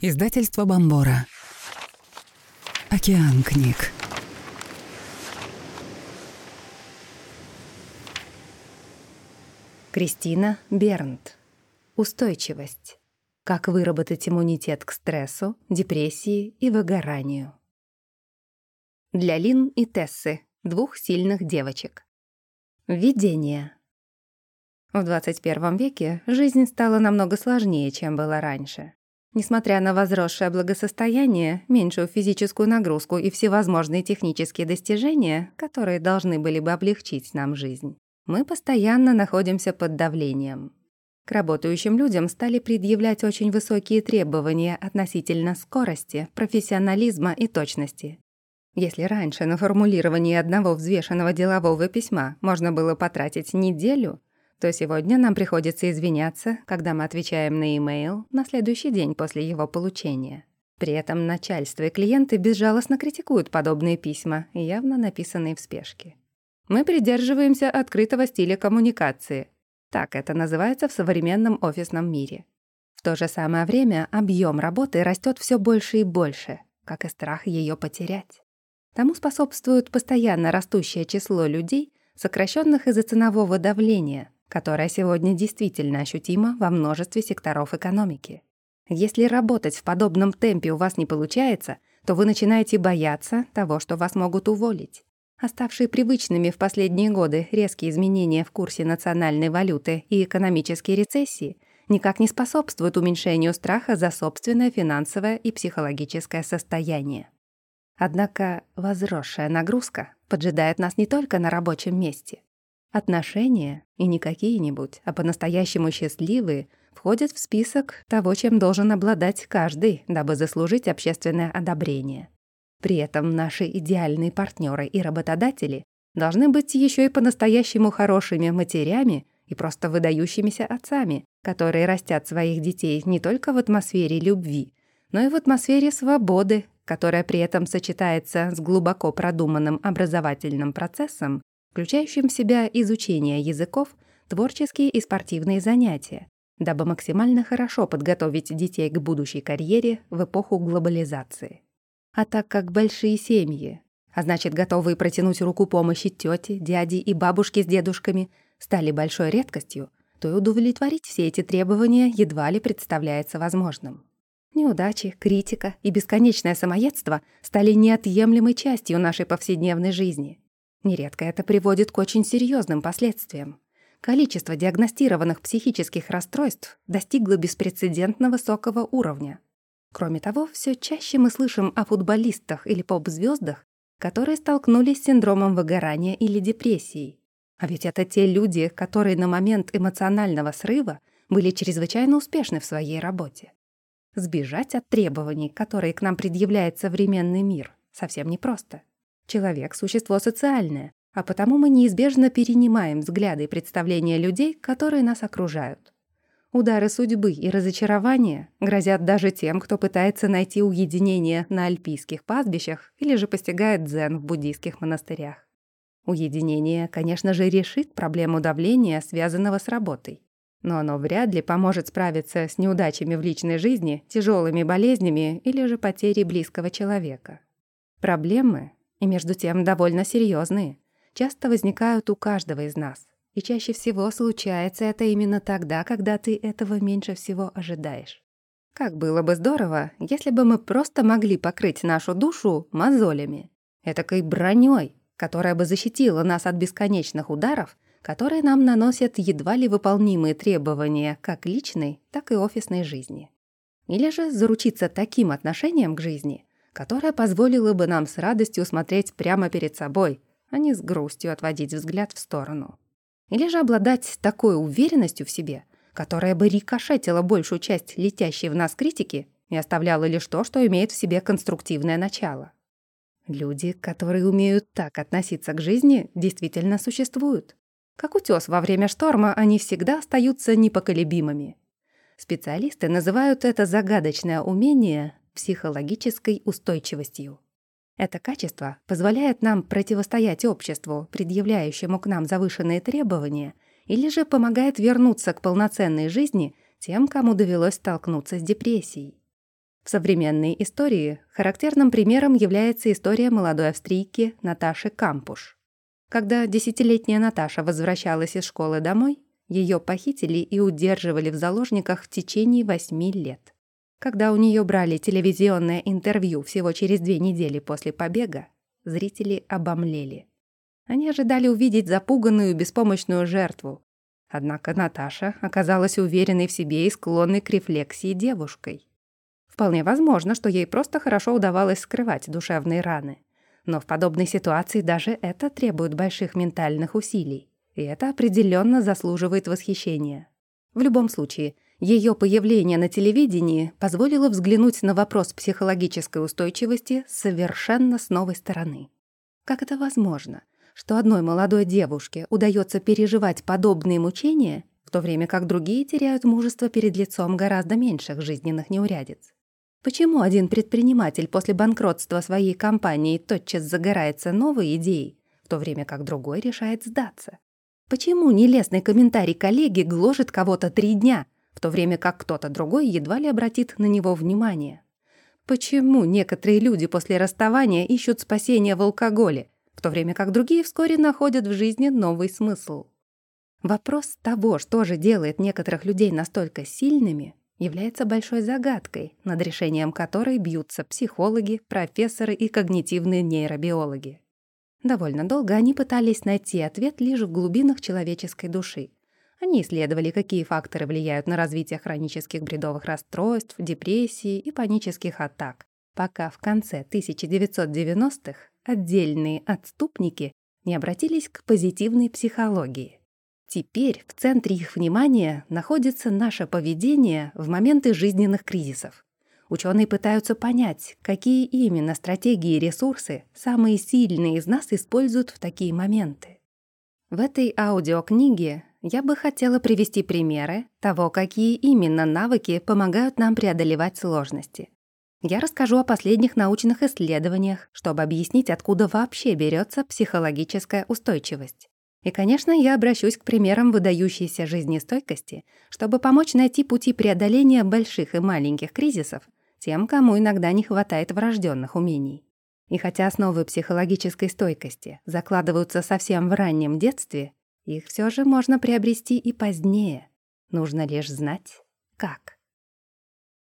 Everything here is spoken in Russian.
Издательство Бомбора. Океан книг. Кристина Бернт. Устойчивость. Как выработать иммунитет к стрессу, депрессии и выгоранию. Для Лин и Тессы, двух сильных девочек. Введение. В 21 веке жизнь стала намного сложнее, чем была раньше. Несмотря на возросшее благосостояние, меньшую физическую нагрузку и всевозможные технические достижения, которые должны были бы облегчить нам жизнь, мы постоянно находимся под давлением. К работающим людям стали предъявлять очень высокие требования относительно скорости, профессионализма и точности. Если раньше на формулирование одного взвешенного делового письма можно было потратить неделю, то сегодня нам приходится извиняться, когда мы отвечаем на имейл на следующий день после его получения. При этом начальство и клиенты безжалостно критикуют подобные письма, явно написанные в спешке. Мы придерживаемся открытого стиля коммуникации. Так это называется в современном офисном мире. В то же самое время объем работы растет все больше и больше, как и страх ее потерять. Тому способствует постоянно растущее число людей, сокращенных из-за ценового давления, которое сегодня действительно ощутимо во множестве секторов экономики. Если работать в подобном темпе у вас не получается, то вы начинаете бояться того, что вас могут уволить. Оставшие привычными в последние годы резкие изменения в курсе национальной валюты и экономические рецессии никак не способствуют уменьшению страха за собственное финансовое и психологическое состояние. Однако возросшая нагрузка поджидает нас не только на рабочем месте. Отношения, и не какие-нибудь, а по-настоящему счастливые, входят в список того, чем должен обладать каждый, дабы заслужить общественное одобрение. При этом наши идеальные партнеры и работодатели должны быть еще и по-настоящему хорошими матерями и просто выдающимися отцами, которые растят своих детей не только в атмосфере любви, но и в атмосфере свободы, которая при этом сочетается с глубоко продуманным образовательным процессом, включающим в себя изучение языков, творческие и спортивные занятия, дабы максимально хорошо подготовить детей к будущей карьере в эпоху глобализации. А так как большие семьи, а значит, готовые протянуть руку помощи тети, дяди и бабушки с дедушками, стали большой редкостью, то и удовлетворить все эти требования едва ли представляется возможным. Неудачи, критика и бесконечное самоедство стали неотъемлемой частью нашей повседневной жизни. Нередко это приводит к очень серьезным последствиям. Количество диагностированных психических расстройств достигло беспрецедентно высокого уровня. Кроме того, все чаще мы слышим о футболистах или поп-звездах, которые столкнулись с синдромом выгорания или депрессией. А ведь это те люди, которые на момент эмоционального срыва были чрезвычайно успешны в своей работе. Сбежать от требований, которые к нам предъявляет современный мир, совсем непросто. Человек — существо социальное, а потому мы неизбежно перенимаем взгляды и представления людей, которые нас окружают. Удары судьбы и разочарования грозят даже тем, кто пытается найти уединение на альпийских пастбищах или же постигает дзен в буддийских монастырях. Уединение, конечно же, решит проблему давления, связанного с работой. Но оно вряд ли поможет справиться с неудачами в личной жизни, тяжелыми болезнями или же потерей близкого человека. Проблемы, и между тем довольно серьезные, часто возникают у каждого из нас. И чаще всего случается это именно тогда, когда ты этого меньше всего ожидаешь. Как было бы здорово, если бы мы просто могли покрыть нашу душу мозолями, этакой бронёй, которая бы защитила нас от бесконечных ударов, которые нам наносят едва ли выполнимые требования как личной, так и офисной жизни. Или же заручиться таким отношением к жизни, которое позволило бы нам с радостью смотреть прямо перед собой, а не с грустью отводить взгляд в сторону. Или же обладать такой уверенностью в себе, которая бы рикошетила большую часть летящей в нас критики и оставляла лишь то, что имеет в себе конструктивное начало. Люди, которые умеют так относиться к жизни, действительно существуют. Как утёс во время шторма, они всегда остаются непоколебимыми. Специалисты называют это загадочное умение психологической устойчивостью. Это качество позволяет нам противостоять обществу, предъявляющему к нам завышенные требования, или же помогает вернуться к полноценной жизни тем, кому довелось столкнуться с депрессией. В современной истории характерным примером является история молодой австрийки Наташи Кампуш. Когда 10-летняя Наташа возвращалась из школы домой, ее похитили и удерживали в заложниках в течение 8 лет. Когда у нее брали телевизионное интервью всего через 2 недели после побега, зрители обомлели. Они ожидали увидеть запуганную, беспомощную жертву. Однако Наташа оказалась уверенной в себе и склонной к рефлексии девушкой. Вполне возможно, что ей просто хорошо удавалось скрывать душевные раны. Но в подобной ситуации даже это требует больших ментальных усилий. И это определенно заслуживает восхищения. В любом случае, ее появление на телевидении позволило взглянуть на вопрос психологической устойчивости совершенно с новой стороны. Как это возможно, что одной молодой девушке удается переживать подобные мучения, в то время как другие теряют мужество перед лицом гораздо меньших жизненных неурядиц? Почему один предприниматель после банкротства своей компании тотчас загорается новой идеей, в то время как другой решает сдаться? Почему нелестный комментарий коллеги гложет кого-то 3 дня, в то время как кто-то другой едва ли обратит на него внимание? Почему некоторые люди после расставания ищут спасения в алкоголе, в то время как другие вскоре находят в жизни новый смысл? Вопрос того, что же делает некоторых людей настолько сильными, является большой загадкой, над решением которой бьются психологи, профессоры и когнитивные нейробиологи. Довольно долго они пытались найти ответ лишь в глубинах человеческой души. Они исследовали, какие факторы влияют на развитие хронических бредовых расстройств, депрессии и панических атак, пока в конце 1990-х отдельные отступники не обратились к позитивной психологии. Теперь в центре их внимания находится наше поведение в моменты жизненных кризисов. Ученые пытаются понять, какие именно стратегии и ресурсы самые сильные из нас используют в такие моменты. В этой аудиокниге я бы хотела привести примеры того, какие именно навыки помогают нам преодолевать сложности. Я расскажу о последних научных исследованиях, чтобы объяснить, откуда вообще берется психологическая устойчивость. И, конечно, я обращусь к примерам выдающейся жизнестойкости, чтобы помочь найти пути преодоления больших и маленьких кризисов тем, кому иногда не хватает врожденных умений. И хотя основы психологической стойкости закладываются совсем в раннем детстве, их все же можно приобрести и позднее. Нужно лишь знать, как.